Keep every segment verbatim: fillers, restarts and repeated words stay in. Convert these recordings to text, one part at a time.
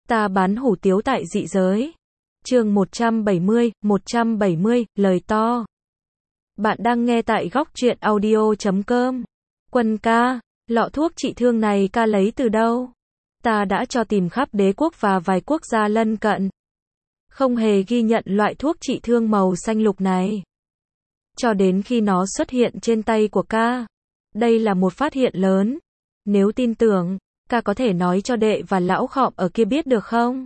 Ta bán hủ tiếu tại dị giới. Chương một trăm bảy mươi, một trăm bảy mươi, lời to. Bạn đang nghe tại góc truyện audio chấm com. Quân ca, lọ thuốc trị thương này ca lấy từ đâu? Ta đã cho tìm khắp đế quốc và vài quốc gia lân cận. Không hề ghi nhận loại thuốc trị thương màu xanh lục này. Cho đến khi nó xuất hiện trên tay của ca. Đây là một phát hiện lớn. Nếu tin tưởng, ca có thể nói cho đệ và lão khọm ở kia biết được không?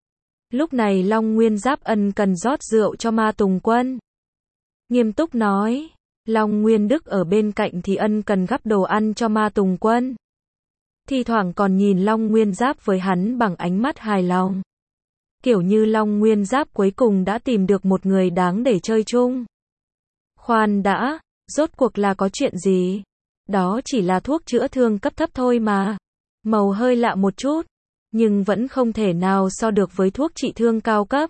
Lúc này Long Nguyên Giáp ân cần rót rượu cho Ma Tùng Quân. Nghiêm túc nói. Long Nguyên Đức ở bên cạnh thì ân cần gắp đồ ăn cho Ma Tùng Quân. Thi thoảng còn nhìn Long Nguyên Giáp với hắn bằng ánh mắt hài lòng. Kiểu như Long Nguyên Giáp cuối cùng đã tìm được một người đáng để chơi chung. Khoan đã, rốt cuộc là có chuyện gì? Đó chỉ là thuốc chữa thương cấp thấp thôi mà. Màu hơi lạ một chút, nhưng vẫn không thể nào so được với thuốc trị thương cao cấp.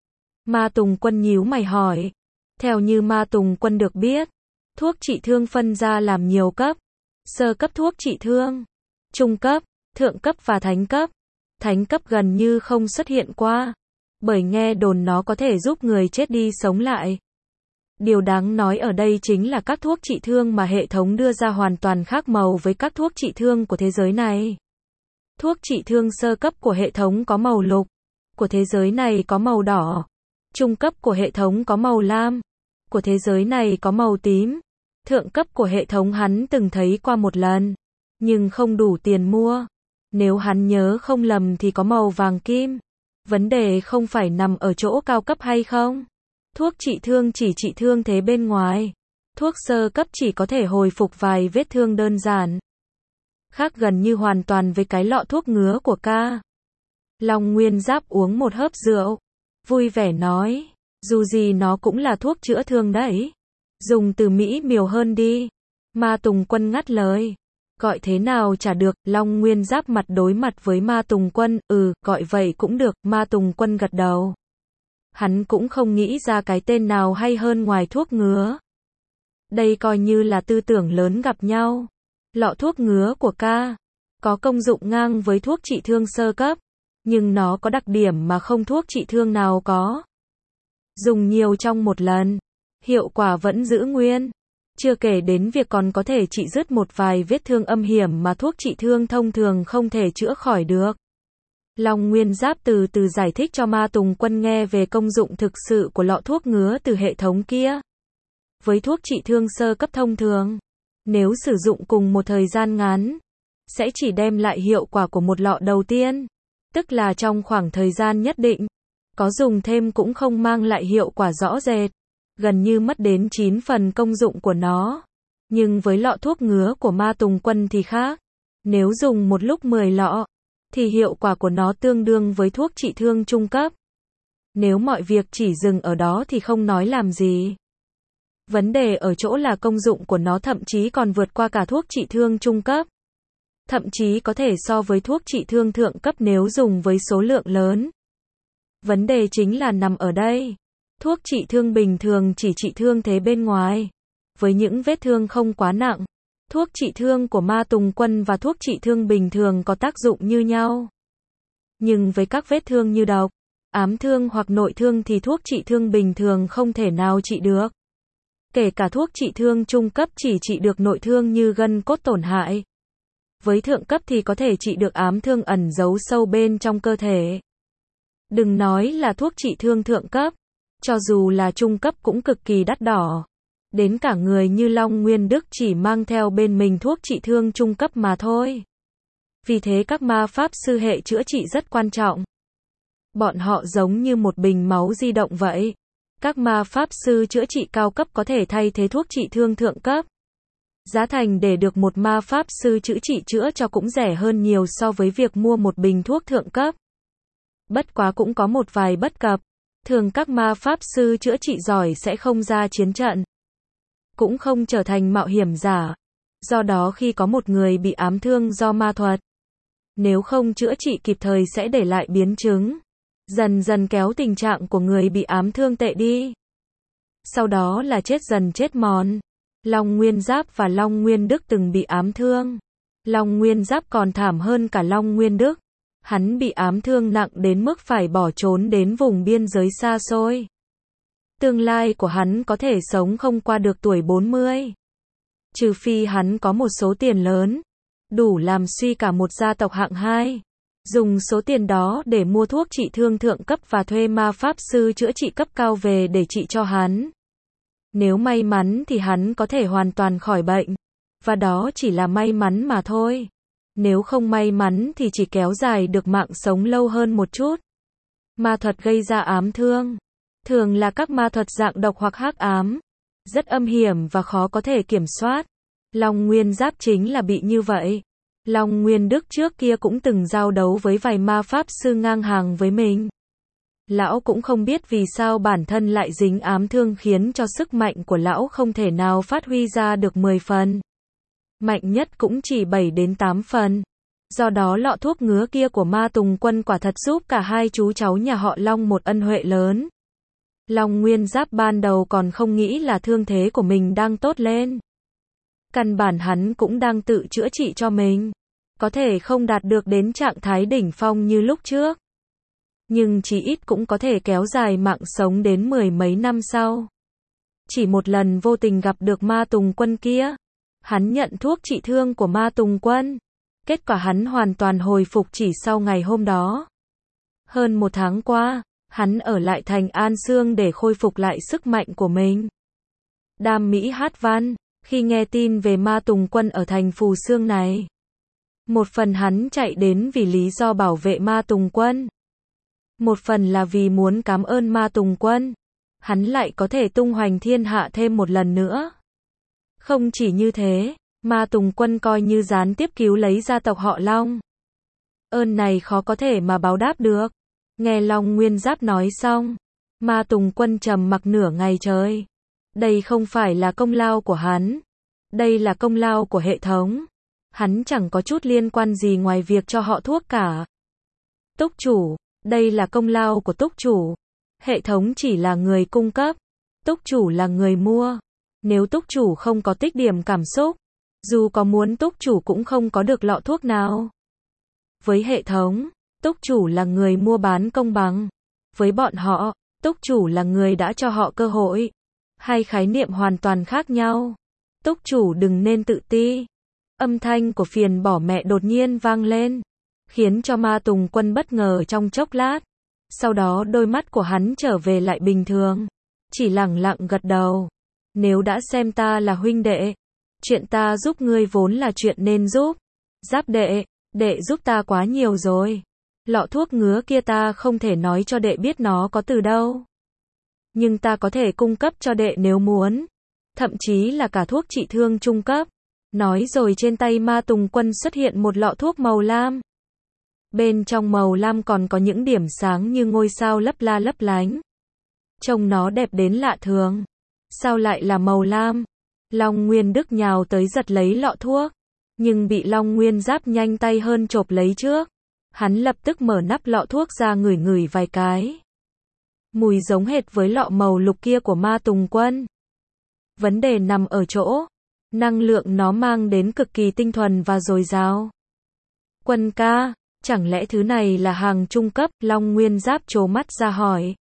Ma Tùng Quân nhíu mày hỏi. Theo như Ma Tùng Quân được biết, thuốc trị thương phân ra làm nhiều cấp. Sơ cấp thuốc trị thương, trung cấp, thượng cấp và thánh cấp. Thánh cấp gần như không xuất hiện qua, bởi nghe đồn nó có thể giúp người chết đi sống lại. Điều đáng nói ở đây chính là các thuốc trị thương mà hệ thống đưa ra hoàn toàn khác màu với các thuốc trị thương của thế giới này. Thuốc trị thương sơ cấp của hệ thống có màu lục, của thế giới này có màu đỏ. Trung cấp của hệ thống có màu lam, của thế giới này có màu tím. Thượng cấp của hệ thống hắn từng thấy qua một lần, nhưng không đủ tiền mua. Nếu hắn nhớ không lầm thì có màu vàng kim. Vấn đề không phải nằm ở chỗ cao cấp hay không. Thuốc trị thương chỉ trị thương thế bên ngoài. Thuốc sơ cấp chỉ có thể hồi phục vài vết thương đơn giản. Khác gần như hoàn toàn với cái lọ thuốc ngứa của ca. Long Nguyên Giáp uống một hớp rượu, vui vẻ nói, dù gì nó cũng là thuốc chữa thương đấy. Dùng từ mỹ miều hơn đi. Ma Tùng Quân ngắt lời. Gọi thế nào chả được. Long Nguyên Giáp mặt đối mặt với Ma Tùng Quân. Ừ, gọi vậy cũng được. Ma Tùng Quân gật đầu. Hắn cũng không nghĩ ra cái tên nào hay hơn ngoài thuốc ngứa. Đây coi như là tư tưởng lớn gặp nhau. Lọ thuốc ngứa của ca có công dụng ngang với thuốc trị thương sơ cấp, nhưng nó có đặc điểm mà không thuốc trị thương nào có. Dùng nhiều trong một lần, hiệu quả vẫn giữ nguyên. Chưa kể đến việc còn có thể trị dứt một vài vết thương âm hiểm mà thuốc trị thương thông thường không thể chữa khỏi được. Long Nguyên Giáp từ từ giải thích cho Ma Tùng Quân nghe về công dụng thực sự của lọ thuốc ngứa từ hệ thống kia. Với thuốc trị thương sơ cấp thông thường, nếu sử dụng cùng một thời gian ngắn, sẽ chỉ đem lại hiệu quả của một lọ đầu tiên, tức là trong khoảng thời gian nhất định. Có dùng thêm cũng không mang lại hiệu quả rõ rệt, gần như mất đến chín phần công dụng của nó. Nhưng với lọ thuốc ngứa của Ma Tùng Quân thì khác. Nếu dùng một lúc mười lọ, thì hiệu quả của nó tương đương với thuốc trị thương trung cấp. Nếu mọi việc chỉ dừng ở đó thì không nói làm gì. Vấn đề ở chỗ là công dụng của nó thậm chí còn vượt qua cả thuốc trị thương trung cấp. Thậm chí có thể so với thuốc trị thương thượng cấp nếu dùng với số lượng lớn. Vấn đề chính là nằm ở đây. Thuốc trị thương bình thường chỉ trị thương thế bên ngoài. Với những vết thương không quá nặng, thuốc trị thương của Ma Tùng Quân và thuốc trị thương bình thường có tác dụng như nhau. Nhưng với các vết thương như độc, ám thương hoặc nội thương thì thuốc trị thương bình thường không thể nào trị được. Kể cả thuốc trị thương trung cấp chỉ trị được nội thương như gân cốt tổn hại. Với thượng cấp thì có thể trị được ám thương ẩn giấu sâu bên trong cơ thể. Đừng nói là thuốc trị thương thượng cấp, cho dù là trung cấp cũng cực kỳ đắt đỏ. Đến cả người như Long Nguyên Đức chỉ mang theo bên mình thuốc trị thương trung cấp mà thôi. Vì thế các ma pháp sư hệ chữa trị rất quan trọng. Bọn họ giống như một bình máu di động vậy. Các ma pháp sư chữa trị cao cấp có thể thay thế thuốc trị thương thượng cấp. Giá thành để được một ma pháp sư chữa trị chữa cho cũng rẻ hơn nhiều so với việc mua một bình thuốc thượng cấp. Bất quá cũng có một vài bất cập. Thường các ma pháp sư chữa trị giỏi sẽ không ra chiến trận, cũng không trở thành mạo hiểm giả. Do đó khi có một người bị ám thương do ma thuật, nếu không chữa trị kịp thời sẽ để lại biến chứng, dần dần kéo tình trạng của người bị ám thương tệ đi. Sau đó là chết dần chết mòn. Long Nguyên Giáp và Long Nguyên Đức từng bị ám thương. Long Nguyên Giáp còn thảm hơn cả Long Nguyên Đức. Hắn bị ám thương nặng đến mức phải bỏ trốn đến vùng biên giới xa xôi. Tương lai của hắn có thể sống không qua được tuổi bốn mươi. Trừ phi hắn có một số tiền lớn, đủ làm suy cả một gia tộc hạng hai. Dùng số tiền đó để mua thuốc trị thương thượng cấp và thuê ma pháp sư chữa trị cấp cao về để trị cho hắn. Nếu may mắn thì hắn có thể hoàn toàn khỏi bệnh. Và đó chỉ là may mắn mà thôi. Nếu không may mắn thì chỉ kéo dài được mạng sống lâu hơn một chút. Ma thuật gây ra ám thương thường là các ma thuật dạng độc hoặc hắc ám, rất âm hiểm và khó có thể kiểm soát. Long Nguyên Giáp chính là bị như vậy. Long Nguyên Đức trước kia cũng từng giao đấu với vài ma pháp sư ngang hàng với mình. Lão cũng không biết vì sao bản thân lại dính ám thương khiến cho sức mạnh của lão không thể nào phát huy ra được mười phần. Mạnh nhất cũng chỉ bảy đến tám phần. Do đó lọ thuốc ngứa kia của Ma Tùng Quân quả thật giúp cả hai chú cháu nhà họ Long một ân huệ lớn. Long Nguyên Giáp ban đầu còn không nghĩ là thương thế của mình đang tốt lên. Căn bản hắn cũng đang tự chữa trị cho mình. Có thể không đạt được đến trạng thái đỉnh phong như lúc trước. Nhưng chí ít cũng có thể kéo dài mạng sống đến mười mấy năm sau. Chỉ một lần vô tình gặp được Ma Tùng Quân kia. Hắn nhận thuốc trị thương của Ma Tùng Quân. Kết quả hắn hoàn toàn hồi phục chỉ sau ngày hôm đó. Hơn một tháng qua, hắn ở lại thành An Sương để khôi phục lại sức mạnh của mình. Đam Mỹ Hát Văn, khi nghe tin về Ma Tùng Quân ở thành Phù Sương này. Một phần hắn chạy đến vì lý do bảo vệ Ma Tùng Quân. Một phần là vì muốn cảm ơn Ma Tùng Quân. Hắn lại có thể tung hoành thiên hạ thêm một lần nữa. Không chỉ như thế, Ma Tùng Quân coi như gián tiếp cứu lấy gia tộc họ Long. Ơn này khó có thể mà báo đáp được. Nghe Long Nguyên Giáp nói xong, Ma Tùng Quân trầm mặc nửa ngày trời. Đây không phải là công lao của hắn. Đây là công lao của hệ thống. Hắn chẳng có chút liên quan gì ngoài việc cho họ thuốc cả. Túc chủ, đây là công lao của túc chủ. Hệ thống chỉ là người cung cấp. Túc chủ là người mua. Nếu túc chủ không có tích điểm cảm xúc, dù có muốn túc chủ cũng không có được lọ thuốc nào. Với hệ thống, túc chủ là người mua bán công bằng. Với bọn họ, túc chủ là người đã cho họ cơ hội. Hai khái niệm hoàn toàn khác nhau. Túc chủ đừng nên tự ti. Âm thanh của phiền bỏ mẹ đột nhiên vang lên, khiến cho Ma Tùng Quân bất ngờ trong chốc lát. Sau đó đôi mắt của hắn trở về lại bình thường, chỉ lẳng lặng gật đầu. Nếu đã xem ta là huynh đệ, chuyện ta giúp ngươi vốn là chuyện nên giúp. Giáp đệ, đệ giúp ta quá nhiều rồi. Lọ thuốc ngứa kia ta không thể nói cho đệ biết nó có từ đâu. Nhưng ta có thể cung cấp cho đệ nếu muốn. Thậm chí là cả thuốc trị thương trung cấp. Nói rồi trên tay Ma Tùng Quân xuất hiện một lọ thuốc màu lam. Bên trong màu lam còn có những điểm sáng như ngôi sao lấp la lấp lánh. Trông nó đẹp đến lạ thường. Sao lại là màu lam? Long Nguyên Đức nhào tới giật lấy lọ thuốc. Nhưng bị Long Nguyên Giáp nhanh tay hơn chộp lấy trước. Hắn lập tức mở nắp lọ thuốc ra ngửi ngửi vài cái. Mùi giống hệt với lọ màu lục kia của Ma Tùng Quân. Vấn đề nằm ở chỗ năng lượng nó mang đến cực kỳ tinh thuần và dồi dào. Quân ca, chẳng lẽ thứ này là hàng trung cấp? Long Nguyên Giáp trố mắt ra hỏi.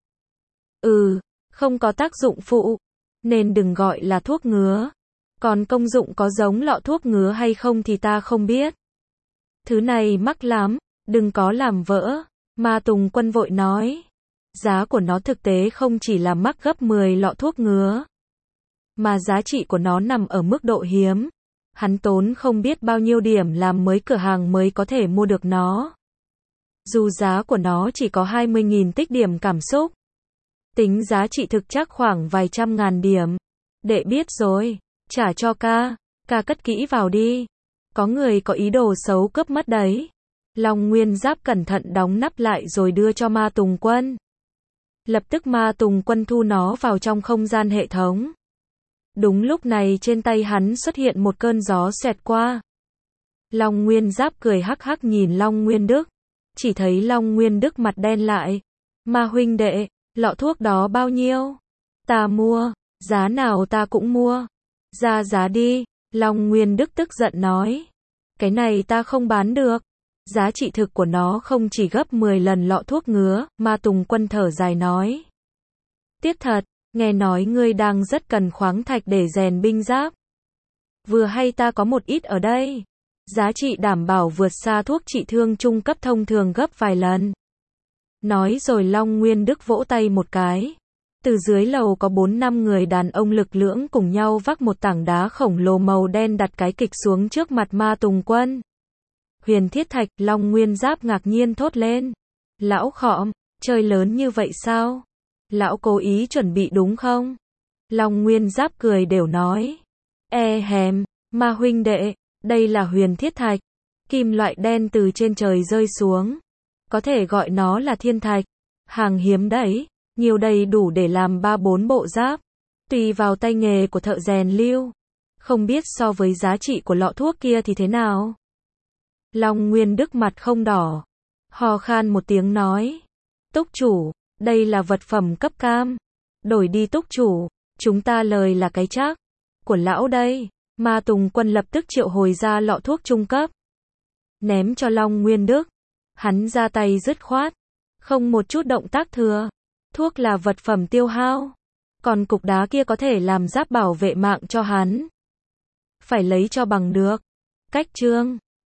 Ừ, không có tác dụng phụ, nên đừng gọi là thuốc ngứa. Còn công dụng có giống lọ thuốc ngứa hay không thì ta không biết. Thứ này mắc lắm, đừng có làm vỡ. Ma Tùng Quân vội nói. Giá của nó thực tế không chỉ là mắc gấp mười lọ thuốc ngứa, mà giá trị của nó nằm ở mức độ hiếm. Hắn tốn không biết bao nhiêu điểm làm mới cửa hàng mới có thể mua được nó. Dù giá của nó chỉ có hai mươi nghìn tích điểm cảm xúc. Tính giá trị thực chắc khoảng vài trăm ngàn điểm. Đệ biết rồi, trả cho ca, ca cất kỹ vào đi. Có người có ý đồ xấu cướp mất đấy. Long Nguyên Giáp cẩn thận đóng nắp lại rồi đưa cho Ma Tùng Quân. Lập tức Ma Tùng Quân thu nó vào trong không gian hệ thống. Đúng lúc này trên tay hắn xuất hiện một cơn gió xẹt qua. Long Nguyên Giáp cười hắc hắc nhìn Long Nguyên Đức. Chỉ thấy Long Nguyên Đức mặt đen lại. Ma huynh đệ, lọ thuốc đó bao nhiêu? Ta mua, giá nào ta cũng mua. Ra giá đi, Long Nguyên Đức tức giận nói. Cái này ta không bán được. Giá trị thực của nó không chỉ gấp mười lần lọ thuốc ngứa, Ma Tùng Quân thở dài nói. Tiếc thật, nghe nói ngươi đang rất cần khoáng thạch để rèn binh giáp. Vừa hay ta có một ít ở đây. Giá trị đảm bảo vượt xa thuốc trị thương trung cấp thông thường gấp vài lần. Nói rồi Long Nguyên Đức vỗ tay một cái. Từ dưới lầu có bốn năm người đàn ông lực lưỡng cùng nhau vác một tảng đá khổng lồ màu đen đặt cái kịch xuống trước mặt Ma Tùng Quân. Huyền thiết thạch, Long Nguyên Giáp ngạc nhiên thốt lên. Lão Khọm, chơi lớn như vậy sao? Lão cố ý chuẩn bị đúng không? Long Nguyên Giáp cười đều nói. E hèm, Ma huynh đệ, đây là huyền thiết thạch. Kim loại đen từ trên trời rơi xuống. Có thể gọi nó là thiên thạch. Hàng hiếm đấy, nhiều đầy đủ để làm ba bốn bộ giáp. Tùy vào tay nghề của thợ rèn lưu. Không biết so với giá trị của lọ thuốc kia thì thế nào? Long Nguyên Đức mặt không đỏ. Hò khan một tiếng nói. Túc chủ, đây là vật phẩm cấp cam. Đổi đi túc chủ, chúng ta lời là cái chắc. Của lão đây. Ma Tùng Quân lập tức triệu hồi ra lọ thuốc trung cấp. Ném cho Long Nguyên Đức. Hắn ra tay dứt khoát. Không một chút động tác thừa. Thuốc là vật phẩm tiêu hao. Còn cục đá kia có thể làm giáp bảo vệ mạng cho hắn. Phải lấy cho bằng được. Cách chương